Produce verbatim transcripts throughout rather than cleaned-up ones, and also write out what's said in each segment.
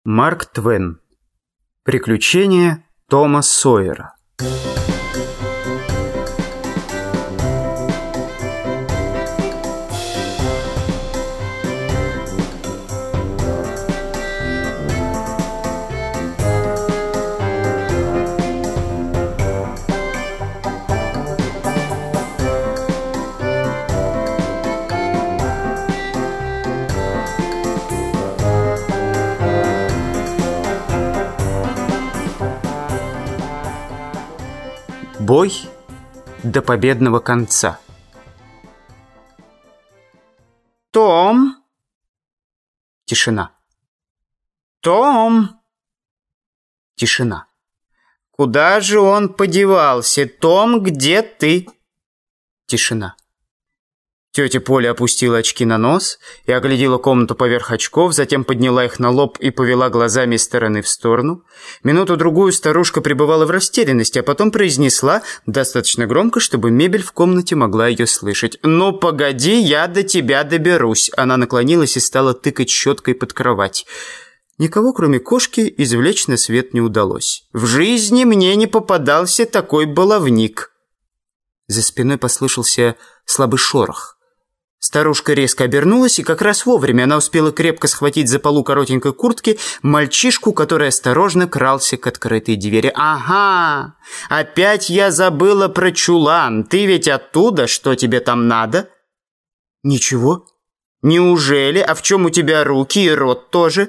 Марк Твен. Приключения Тома Сойера. Бой до победного конца. Том. Тишина. Том. Тишина. Куда же он подевался? Том, где ты? Тишина. Тетя Поля опустила очки на нос и оглядела комнату поверх очков, затем подняла их на лоб и повела глазами из стороны в сторону. Минуту-другую старушка пребывала в растерянности, а потом произнесла достаточно громко, чтобы мебель в комнате могла ее слышать. «Ну, погоди, я до тебя доберусь!» Она наклонилась и стала тыкать щеткой под кровать. Никого, кроме кошки, извлечь на свет не удалось. «В жизни мне не попадался такой баловник!» За спиной послышался слабый шорох. Старушка резко обернулась, и как раз вовремя она успела крепко схватить за полу коротенькой куртки мальчишку, который осторожно крался к открытой двери. «Ага, опять я забыла про чулан. Ты ведь оттуда? Что тебе там надо?» «Ничего». «Неужели? А в чем у тебя руки и рот тоже?»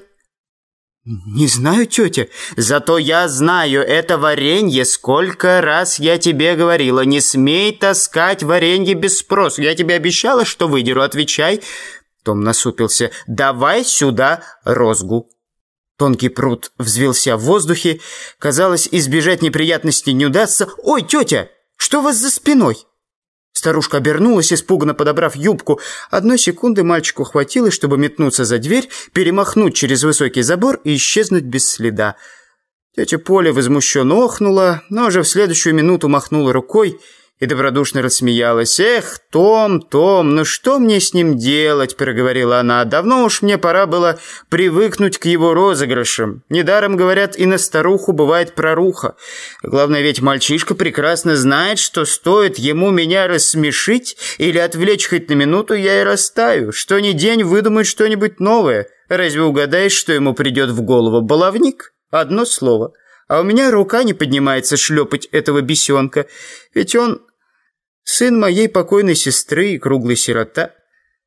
«Не знаю, тетя». «Зато я знаю, это варенье. Сколько раз я тебе говорила, не смей таскать варенье без спросу. Я тебе обещала, что выдеру. Отвечай». Том насупился. «Давай сюда розгу». Тонкий прут взвился в воздухе. Казалось, избежать неприятностей не удастся. «Ой, тетя, что у вас за спиной?» Старушка обернулась, испуганно подобрав юбку. Одной секунды мальчику хватило, чтобы метнуться за дверь, перемахнуть через высокий забор и исчезнуть без следа. Тетя Поля возмущенно охнула, но уже в следующую минуту махнула рукой и добродушно рассмеялась. «Эх, Том, Том, ну что мне с ним делать?» – проговорила она. «Давно уж мне пора было привыкнуть к его розыгрышам. Недаром, говорят, и на старуху бывает проруха. Главное, ведь мальчишка прекрасно знает, что стоит ему меня рассмешить или отвлечь хоть на минуту, я и растаю. Что ни день выдумает что-нибудь новое. Разве угадаешь, что ему придет в голову? Баловник? Одно слово». А у меня рука не поднимается шлепать этого бесенка, ведь он сын моей покойной сестры и круглый сирота.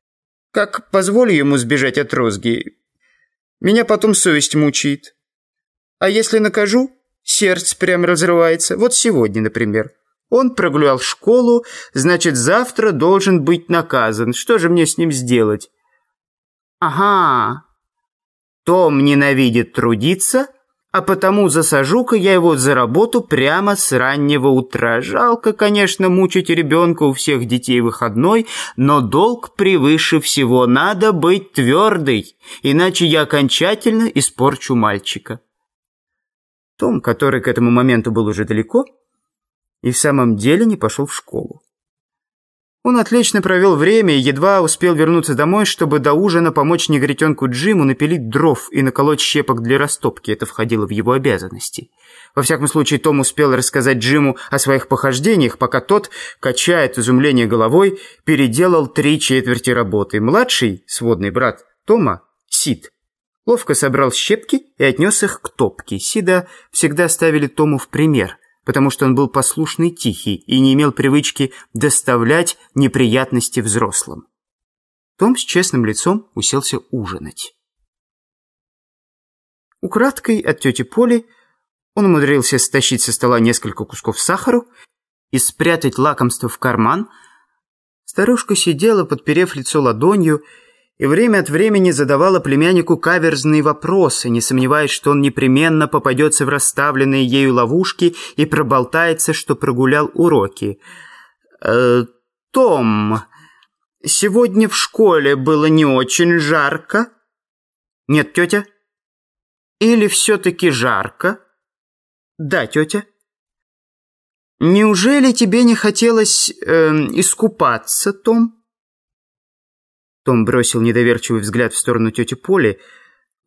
Как позволю ему сбежать от розги? Меня потом совесть мучает. А если накажу, сердце прям разрывается. Вот сегодня, например. Он прогулял школу, значит, завтра должен быть наказан. Что же мне с ним сделать? Ага, Том ненавидит трудиться, а потому засажу-ка я его за работу прямо с раннего утра. Жалко, конечно, мучить ребенка, у всех детей выходной, но долг превыше всего. Надо быть твердой, иначе я окончательно испорчу мальчика». Том, который к этому моменту был уже далеко, и в самом деле не пошел в школу. Он отлично провел время и едва успел вернуться домой, чтобы до ужина помочь негритенку Джиму напилить дров и наколоть щепок для растопки. Это входило в его обязанности. Во всяком случае, Том успел рассказать Джиму о своих похождениях, пока тот, качая от изумления головой, переделал три четверти работы. Младший, сводный брат Тома, Сид, ловко собрал щепки и отнес их к топке. Сида всегда ставили Тому в пример, потому что он был послушный, тихий и не имел привычки доставлять неприятности взрослым. Том с честным лицом уселся ужинать. Украдкой от тети Поли он умудрился стащить со стола несколько кусков сахара и спрятать лакомство в карман. Старушка сидела, подперев лицо ладонью, и время от времени задавала племяннику каверзные вопросы, не сомневаясь, что он непременно попадется в расставленные ею ловушки и проболтается, что прогулял уроки. «Э, Том, сегодня в школе было не очень жарко?» «Нет, тетя». «Или все-таки жарко?» «Да, тетя». «Неужели тебе не хотелось э, искупаться, Том?» Том бросил недоверчивый взгляд в сторону тети Поли.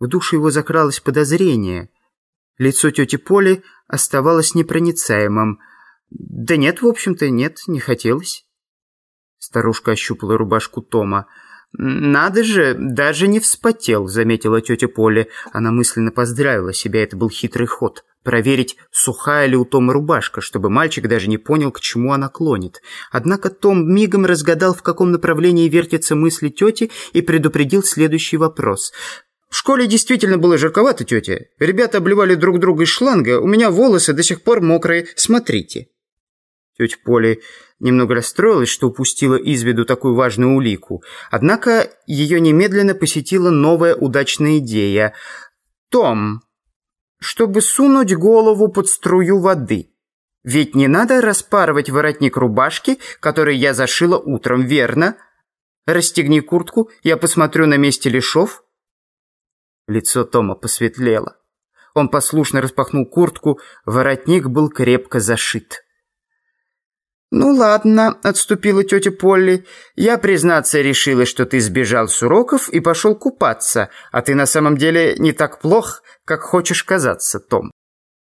В душу его закралось подозрение. Лицо тети Поли оставалось непроницаемым. «Да нет, в общем-то, нет, не хотелось». Старушка ощупала рубашку Тома. «Надо же, даже не вспотел», — заметила тетя Поли. Она мысленно поздравила себя, это был хитрый ход. Проверить, сухая ли у Тома рубашка, чтобы мальчик даже не понял, к чему она клонит. Однако Том мигом разгадал, в каком направлении вертятся мысли тети, и предупредил следующий вопрос. «В школе действительно было жарковато, тетя. Ребята обливали друг друга из шланга. У меня волосы до сих пор мокрые. Смотрите». Тетя Поли немного расстроилась, что упустила из виду такую важную улику. Однако ее немедленно посетила новая удачная идея. «Том, чтобы сунуть голову под струю воды. Ведь не надо распарывать воротник рубашки, который я зашила утром, верно? Расстегни куртку, я посмотрю, на месте ли шов». Лицо Тома посветлело. Он послушно распахнул куртку, воротник был крепко зашит. «Ну ладно», — отступила тетя Полли. «Я, признаться, решила, что ты сбежал с уроков и пошел купаться, а ты на самом деле не так плох, как хочешь казаться, Том».